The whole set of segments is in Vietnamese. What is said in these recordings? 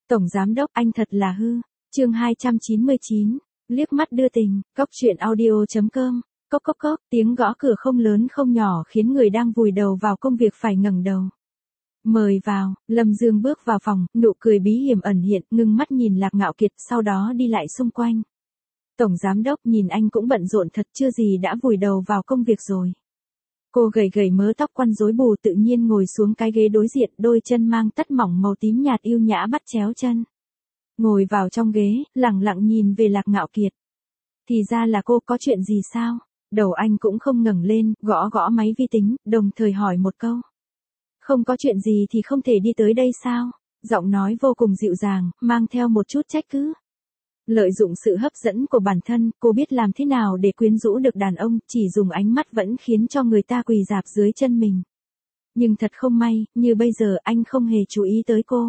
Tổng giám đốc anh thật là hư. Chương 299, liếc mắt đưa tình, cóc truyện audio.com. Cốc cốc cốc, tiếng gõ cửa không lớn không nhỏ khiến người đang vùi đầu vào công việc phải ngẩng đầu. Mời vào, Lâm Dương bước vào phòng, nụ cười bí hiểm ẩn hiện, ngưng mắt nhìn Lạc Ngạo Kiệt, sau đó đi lại xung quanh. Tổng giám đốc nhìn anh cũng bận rộn thật, chưa gì đã vùi đầu vào công việc rồi. Cô gầy gầy mớ tóc quăn rối bù tự nhiên ngồi xuống cái ghế đối diện, đôi chân mang tất mỏng màu tím nhạt yêu nhã bắt chéo chân. Ngồi vào trong ghế, lẳng lặng nhìn về Lạc Ngạo Kiệt. Thì ra là cô, có chuyện gì sao? Đầu anh cũng không ngẩng lên, gõ gõ máy vi tính, đồng thời hỏi một câu. Không có chuyện gì thì không thể đi tới đây sao? Giọng nói vô cùng dịu dàng, mang theo một chút trách cứ. Lợi dụng sự hấp dẫn của bản thân, cô biết làm thế nào để quyến rũ được đàn ông, chỉ dùng ánh mắt vẫn khiến cho người ta quỳ rạp dưới chân mình. Nhưng thật không may, như bây giờ anh không hề chú ý tới cô.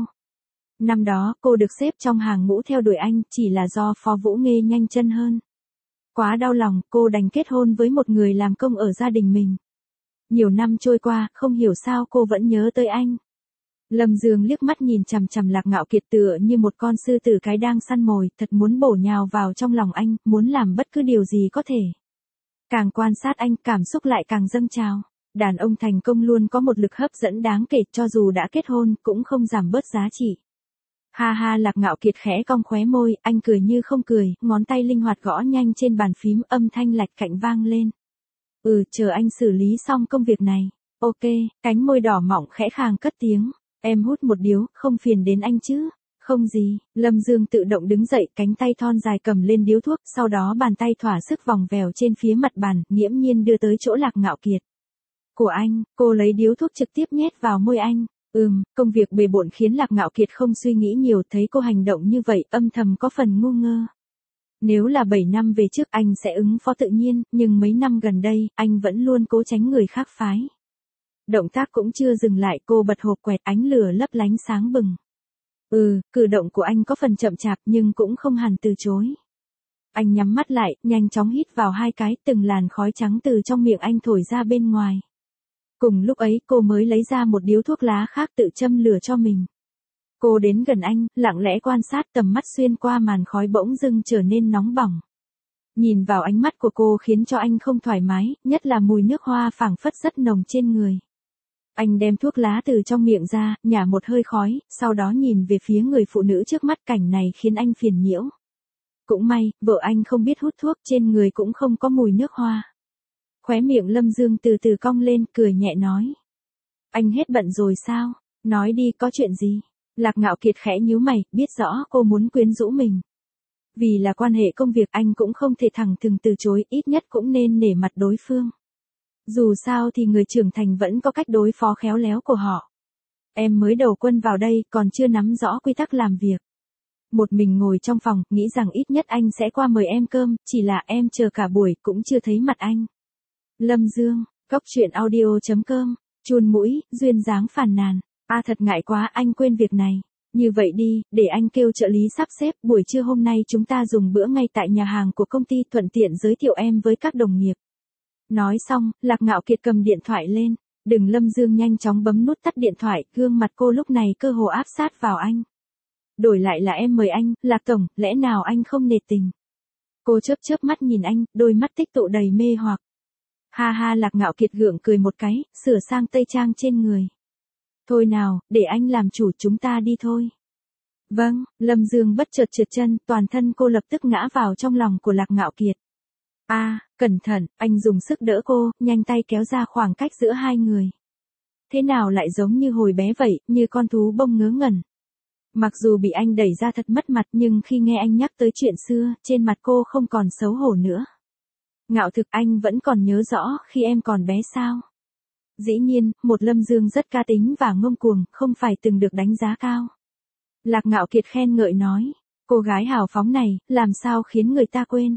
Năm đó, cô được xếp trong hàng ngũ theo đuổi anh, chỉ là do Phó Vũ Nghê nhanh chân hơn. Quá đau lòng, cô đành kết hôn với một người làm công ở gia đình mình. Nhiều năm trôi qua, không hiểu sao cô vẫn nhớ tới anh. Lâm Dương liếc mắt nhìn chằm chằm Lạc Ngạo Kiệt tựa như một con sư tử cái đang săn mồi, thật muốn bổ nhào vào trong lòng anh, muốn làm bất cứ điều gì có thể. Càng quan sát anh, cảm xúc lại càng dâng trào. Đàn ông thành công luôn có một lực hấp dẫn đáng kể, cho dù đã kết hôn, cũng không giảm bớt giá trị. Ha ha, Lạc Ngạo Kiệt khẽ cong khóe môi, anh cười như không cười, ngón tay linh hoạt gõ nhanh trên bàn phím, âm thanh lạch cạnh vang lên. Chờ anh xử lý xong công việc này. Ok, cánh môi đỏ mọng khẽ khàng cất tiếng. Em hút một điếu, không phiền đến anh chứ? Không gì, Lâm Dương tự động đứng dậy, cánh tay thon dài cầm lên điếu thuốc, sau đó bàn tay thỏa sức vòng vèo trên phía mặt bàn, nghiễm nhiên đưa tới chỗ Lạc Ngạo Kiệt. Của anh, cô lấy điếu thuốc trực tiếp nhét vào môi anh. Công việc bề bộn khiến Lạc Ngạo Kiệt không suy nghĩ nhiều, thấy cô hành động như vậy, âm thầm có phần ngu ngơ. Nếu là 7 năm về trước anh sẽ ứng phó tự nhiên, nhưng mấy năm gần đây, anh vẫn luôn cố tránh người khác phái. Động tác cũng chưa dừng lại, cô bật hộp quẹt, ánh lửa lấp lánh sáng bừng. Cử động của anh có phần chậm chạp nhưng cũng không hẳn từ chối. Anh nhắm mắt lại, nhanh chóng hít vào 2 cái, từng làn khói trắng từ trong miệng anh thổi ra bên ngoài. Cùng lúc ấy cô mới lấy ra một điếu thuốc lá khác tự châm lửa cho mình. Cô đến gần anh, lặng lẽ quan sát, tầm mắt xuyên qua màn khói bỗng dưng trở nên nóng bỏng. Nhìn vào ánh mắt của cô khiến cho anh không thoải mái, nhất là mùi nước hoa phảng phất rất nồng trên người. Anh đem thuốc lá từ trong miệng ra, nhả một hơi khói, sau đó nhìn về phía người phụ nữ trước mắt, cảnh này khiến anh phiền nhiễu. Cũng may, vợ anh không biết hút thuốc, trên người cũng không có mùi nước hoa. Khóe miệng Lâm Dương từ từ cong lên, cười nhẹ nói. Anh hết bận rồi sao? Nói đi, có chuyện gì? Lạc Ngạo Kiệt khẽ nhíu mày, biết rõ cô muốn quyến rũ mình. Vì là quan hệ công việc anh cũng không thể thẳng thừng từ chối, ít nhất cũng nên nể mặt đối phương. Dù sao thì người trưởng thành vẫn có cách đối phó khéo léo của họ. Em mới đầu quân vào đây, còn chưa nắm rõ quy tắc làm việc. Một mình ngồi trong phòng, nghĩ rằng ít nhất anh sẽ qua mời em cơm, chỉ là em chờ cả buổi cũng chưa thấy mặt anh. Lâm Dương, cóc truyện audio.com, chun mũi, duyên dáng phàn nàn. Thật ngại quá, anh quên việc này. Như vậy đi, để anh kêu trợ lý sắp xếp, buổi trưa hôm nay chúng ta dùng bữa ngay tại nhà hàng của công ty, thuận tiện giới thiệu em với các đồng nghiệp. Nói xong, Lạc Ngạo Kiệt cầm điện thoại lên. Lâm Dương nhanh chóng bấm nút tắt điện thoại, gương mặt cô lúc này cơ hồ áp sát vào anh. Đổi lại là em mời anh, Lạc Tổng, lẽ nào anh không nể tình? Cô chớp chớp mắt nhìn anh, đôi mắt tích tụ đầy mê hoặc. Ha ha, Lạc Ngạo Kiệt gượng cười một cái, sửa sang tây trang trên người. Thôi nào, để anh làm chủ, chúng ta đi thôi. Vâng, Lâm Dương bất chợt trượt chân, toàn thân cô lập tức ngã vào trong lòng của Lạc Ngạo Kiệt. Cẩn thận, anh dùng sức đỡ cô, nhanh tay kéo ra khoảng cách giữa hai người. Thế nào lại giống như hồi bé vậy, như con thú bông ngớ ngẩn. Mặc dù bị anh đẩy ra thật mất mặt, nhưng khi nghe anh nhắc tới chuyện xưa, trên mặt cô không còn xấu hổ nữa. Ngạo thực, anh vẫn còn nhớ rõ khi em còn bé sao? Dĩ nhiên, một Lâm Dương rất cá tính và ngông cuồng, không phải từng được đánh giá cao. Lạc Ngạo Kiệt khen ngợi nói, cô gái hào phóng này, làm sao khiến người ta quên.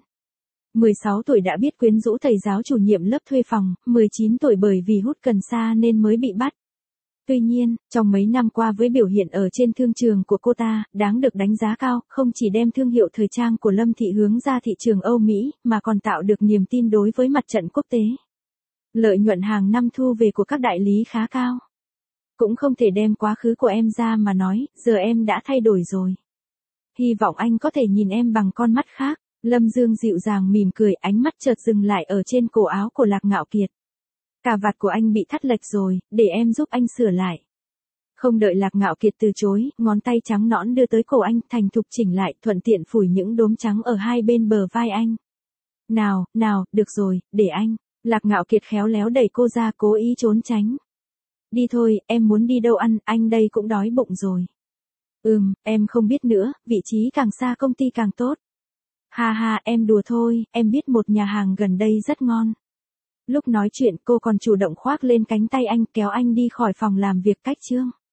16 tuổi đã biết quyến rũ thầy giáo chủ nhiệm lớp thuê phòng, 19 tuổi bởi vì hút cần sa nên mới bị bắt. Tuy nhiên, trong mấy năm qua với biểu hiện ở trên thương trường của cô ta, đáng được đánh giá cao, không chỉ đem thương hiệu thời trang của Lâm Thị hướng ra thị trường Âu Mỹ, mà còn tạo được niềm tin đối với mặt trận quốc tế. Lợi nhuận hàng năm thu về của các đại lý khá cao. Cũng không thể đem quá khứ của em ra mà nói, giờ em đã thay đổi rồi. Hy vọng anh có thể nhìn em bằng con mắt khác. Lâm Dương dịu dàng mỉm cười, ánh mắt chợt dừng lại ở trên cổ áo của Lạc Ngạo Kiệt. Cà vạt của anh bị thắt lệch rồi, để em giúp anh sửa lại. Không đợi Lạc Ngạo Kiệt từ chối, ngón tay trắng nõn đưa tới cổ anh, thành thục chỉnh lại, thuận tiện phủi những đốm trắng ở hai bên bờ vai anh. Nào, được rồi, để anh. Lạc Ngạo Kiệt khéo léo đẩy cô ra, cố ý trốn tránh. Đi thôi, em muốn đi đâu ăn, anh đây cũng đói bụng rồi. Em không biết nữa, vị trí càng xa công ty càng tốt. Ha, em đùa thôi, em biết một nhà hàng gần đây rất ngon. Lúc nói chuyện cô còn chủ động khoác lên cánh tay anh, kéo anh đi khỏi phòng làm việc cách chương.